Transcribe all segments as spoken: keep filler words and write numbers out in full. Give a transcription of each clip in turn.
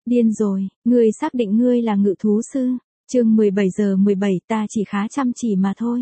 Điên rồi, ngươi xác định ngươi là ngự thú sư. Chương mười bảy giờ mười bảy, ta chỉ khá chăm chỉ mà thôi.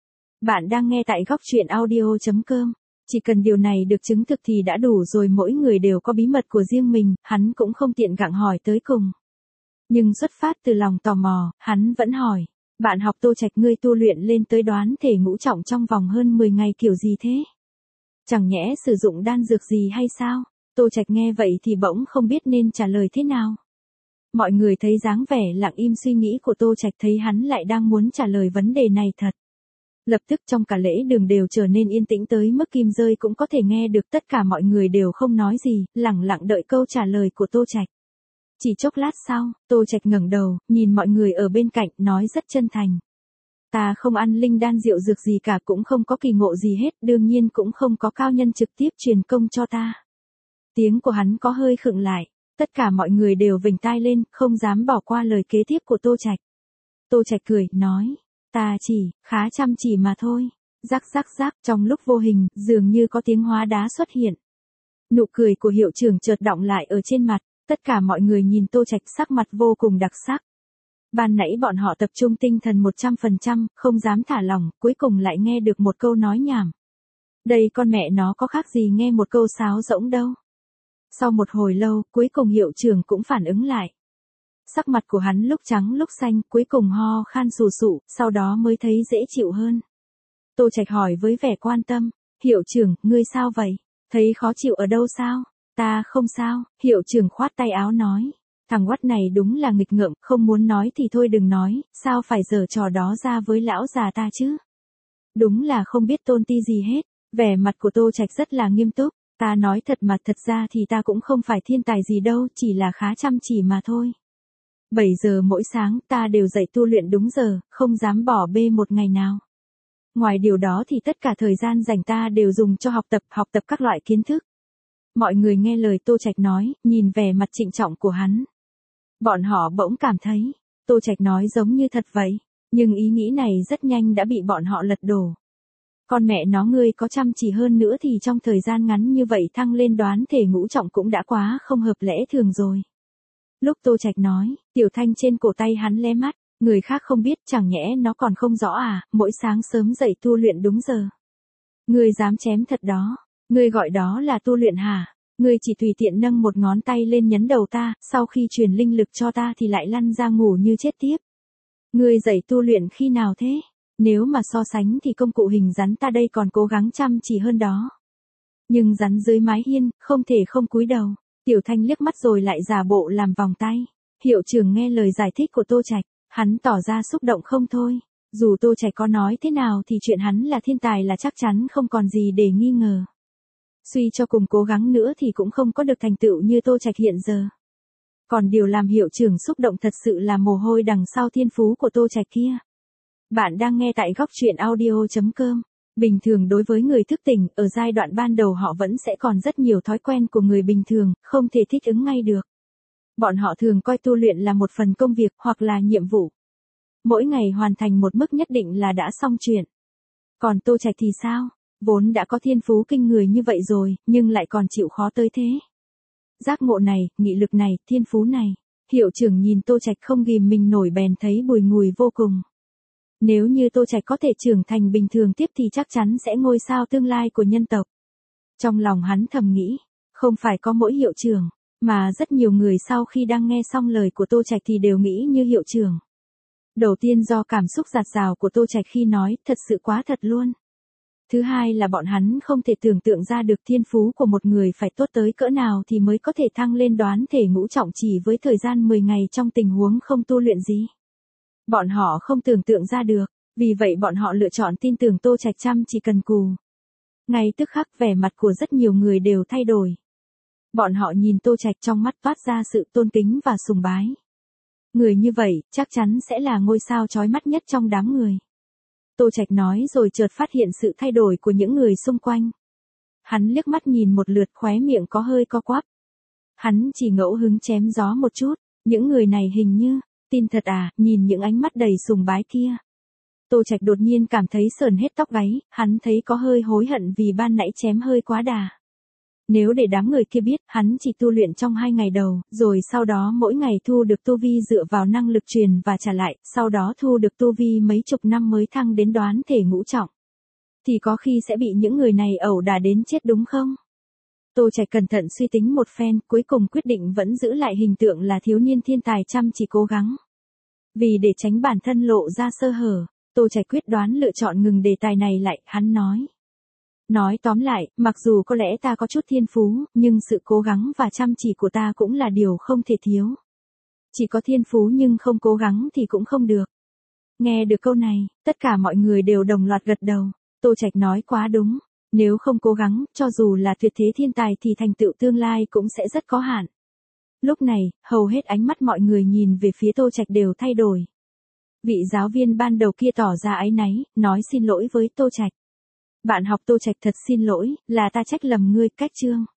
Bạn đang nghe tại góc truyện audio chấm com. Chỉ cần điều này được chứng thực thì đã đủ rồi, mỗi người đều có bí mật của riêng mình, hắn cũng không tiện gặng hỏi tới cùng. Nhưng xuất phát từ lòng tò mò, hắn vẫn hỏi, bạn học Tô Trạch, ngươi tu luyện lên tới đoán thể ngũ trọng trong vòng hơn mười ngày kiểu gì thế? Chẳng nhẽ sử dụng đan dược gì hay sao? Tô Trạch nghe vậy thì bỗng không biết nên trả lời thế nào. Mọi người thấy dáng vẻ lặng im suy nghĩ của Tô Trạch, thấy hắn lại đang muốn trả lời vấn đề này thật. Lập tức trong cả lễ đường đều trở nên yên tĩnh tới mức kim rơi cũng có thể nghe được, tất cả mọi người đều không nói gì, lẳng lặng đợi câu trả lời của Tô Trạch. Chỉ chốc lát sau, Tô Trạch ngẩng đầu, nhìn mọi người ở bên cạnh, nói rất chân thành. Ta không ăn linh đan rượu dược gì cả, cũng không có kỳ ngộ gì hết, đương nhiên cũng không có cao nhân trực tiếp truyền công cho ta. Tiếng của hắn có hơi khựng lại, tất cả mọi người đều vểnh tai lên, không dám bỏ qua lời kế tiếp của Tô Trạch. Tô Trạch cười, nói, ta chỉ, khá chăm chỉ mà thôi. Rắc rắc rắc, trong lúc vô hình, dường như có tiếng hóa đá xuất hiện. Nụ cười của hiệu trưởng chợt đọng lại ở trên mặt, tất cả mọi người nhìn Tô Trạch sắc mặt vô cùng đặc sắc. Ban nãy bọn họ tập trung tinh thần một trăm phần trăm, không dám thả lỏng, cuối cùng lại nghe được một câu nói nhảm. Đây con mẹ nó có khác gì nghe một câu sáo rỗng đâu. Sau một hồi lâu, cuối cùng hiệu trưởng cũng phản ứng lại. Sắc mặt của hắn lúc trắng lúc xanh, cuối cùng ho khan sù sụ, sau đó mới thấy dễ chịu hơn. Tô Trạch hỏi với vẻ quan tâm, hiệu trưởng, ngươi sao vậy? Thấy khó chịu ở đâu sao? Ta không sao, hiệu trưởng khoát tay áo nói. Thằng quắt này đúng là nghịch ngợm, không muốn nói thì thôi đừng nói, sao phải giở trò đó ra với lão già ta chứ? Đúng là không biết tôn ti gì hết. Vẻ mặt của Tô Trạch rất là nghiêm túc. Ta nói thật mà, thật ra thì ta cũng không phải thiên tài gì đâu, chỉ là khá chăm chỉ mà thôi. bảy giờ mỗi sáng ta đều dậy tu luyện đúng giờ, không dám bỏ bê một ngày nào. Ngoài điều đó thì tất cả thời gian rảnh ta đều dùng cho học tập, học tập các loại kiến thức. Mọi người nghe lời Tô Trạch nói, nhìn vẻ mặt trịnh trọng của hắn. Bọn họ bỗng cảm thấy, Tô Trạch nói giống như thật vậy, nhưng ý nghĩ này rất nhanh đã bị bọn họ lật đổ. Con mẹ nó, ngươi có chăm chỉ hơn nữa thì trong thời gian ngắn như vậy thăng lên đoán thể ngũ trọng cũng đã quá không hợp lẽ thường rồi. Lúc Tô Trạch nói, tiểu thanh trên cổ tay hắn lé mắt, người khác không biết, chẳng nhẽ nó còn không rõ à, mỗi sáng sớm dậy tu luyện đúng giờ. Ngươi dám chém thật đó, ngươi gọi đó là tu luyện hả? Ngươi chỉ tùy tiện nâng một ngón tay lên nhấn đầu ta, sau khi truyền linh lực cho ta thì lại lăn ra ngủ như chết tiếp. Ngươi dậy tu luyện khi nào thế? Nếu mà so sánh thì công cụ hình rắn ta đây còn cố gắng chăm chỉ hơn đó. Nhưng rắn dưới mái hiên, không thể không cúi đầu. Tiểu Thanh liếc mắt rồi lại giả bộ làm vòng tay. Hiệu trưởng nghe lời giải thích của Tô Trạch, hắn tỏ ra xúc động không thôi. Dù Tô Trạch có nói thế nào thì chuyện hắn là thiên tài là chắc chắn không còn gì để nghi ngờ. Suy cho cùng cố gắng nữa thì cũng không có được thành tựu như Tô Trạch hiện giờ. Còn điều làm hiệu trưởng xúc động thật sự là mồ hôi đằng sau thiên phú của Tô Trạch kia. Bạn đang nghe tại góc truyện audio chấm com. Bình thường đối với người thức tỉnh, ở giai đoạn ban đầu họ vẫn sẽ còn rất nhiều thói quen của người bình thường, không thể thích ứng ngay được. Bọn họ thường coi tu luyện là một phần công việc hoặc là nhiệm vụ. Mỗi ngày hoàn thành một mức nhất định là đã xong chuyện. Còn Tô Trạch thì sao? Vốn đã có thiên phú kinh người như vậy rồi, nhưng lại còn chịu khó tới thế. Giác ngộ này, nghị lực này, thiên phú này. Hiệu trưởng nhìn Tô Trạch không ghìm mình nổi bèn thấy bùi ngùi vô cùng. Nếu như Tô Trạch có thể trưởng thành bình thường tiếp thì chắc chắn sẽ ngôi sao tương lai của nhân tộc. Trong lòng hắn thầm nghĩ, không phải có mỗi hiệu trưởng, mà rất nhiều người sau khi đang nghe xong lời của Tô Trạch thì đều nghĩ như hiệu trưởng. Đầu tiên do cảm xúc dạt dào của Tô Trạch khi nói, thật sự quá thật luôn. Thứ hai là bọn hắn không thể tưởng tượng ra được thiên phú của một người phải tốt tới cỡ nào thì mới có thể thăng lên đoán thể ngũ trọng chỉ với thời gian mười ngày trong tình huống không tu luyện gì. Bọn họ không tưởng tượng ra được, vì vậy bọn họ lựa chọn tin tưởng Tô Trạch chăm chỉ cần cù. Ngay tức khắc vẻ mặt của rất nhiều người đều thay đổi. Bọn họ nhìn Tô Trạch trong mắt toát ra sự tôn kính và sùng bái. Người như vậy, chắc chắn sẽ là ngôi sao chói mắt nhất trong đám người. Tô Trạch nói rồi chợt phát hiện sự thay đổi của những người xung quanh. Hắn liếc mắt nhìn một lượt, khóe miệng có hơi co quắp. Hắn chỉ ngẫu hứng chém gió một chút, những người này hình như, tin thật à, nhìn những ánh mắt đầy sùng bái kia. Tô Trạch đột nhiên cảm thấy sởn hết tóc gáy, hắn thấy có hơi hối hận vì ban nãy chém hơi quá đà. Nếu để đám người kia biết, hắn chỉ tu luyện trong hai ngày đầu, rồi sau đó mỗi ngày thu được tu vi dựa vào năng lực truyền và trả lại, sau đó thu được tu vi mấy chục năm mới thăng đến đoán thể ngũ trọng. Thì có khi sẽ bị những người này ẩu đả đến chết đúng không? Tô Trạch cẩn thận suy tính một phen, cuối cùng quyết định vẫn giữ lại hình tượng là thiếu niên thiên tài chăm chỉ cố gắng. Vì để tránh bản thân lộ ra sơ hở, Tô Trạch quyết đoán lựa chọn ngừng đề tài này lại, hắn nói. Nói tóm lại, mặc dù có lẽ ta có chút thiên phú, nhưng sự cố gắng và chăm chỉ của ta cũng là điều không thể thiếu. Chỉ có thiên phú nhưng không cố gắng thì cũng không được. Nghe được câu này, tất cả mọi người đều đồng loạt gật đầu. Tô Trạch nói quá đúng. Nếu không cố gắng, cho dù là tuyệt thế thiên tài thì thành tựu tương lai cũng sẽ rất có hạn. Lúc này, hầu hết ánh mắt mọi người nhìn về phía Tô Trạch đều thay đổi. Vị giáo viên ban đầu kia tỏ ra áy náy, nói xin lỗi với Tô Trạch. Bạn học Tô Trạch thật xin lỗi, là ta trách lầm ngươi, cách chương.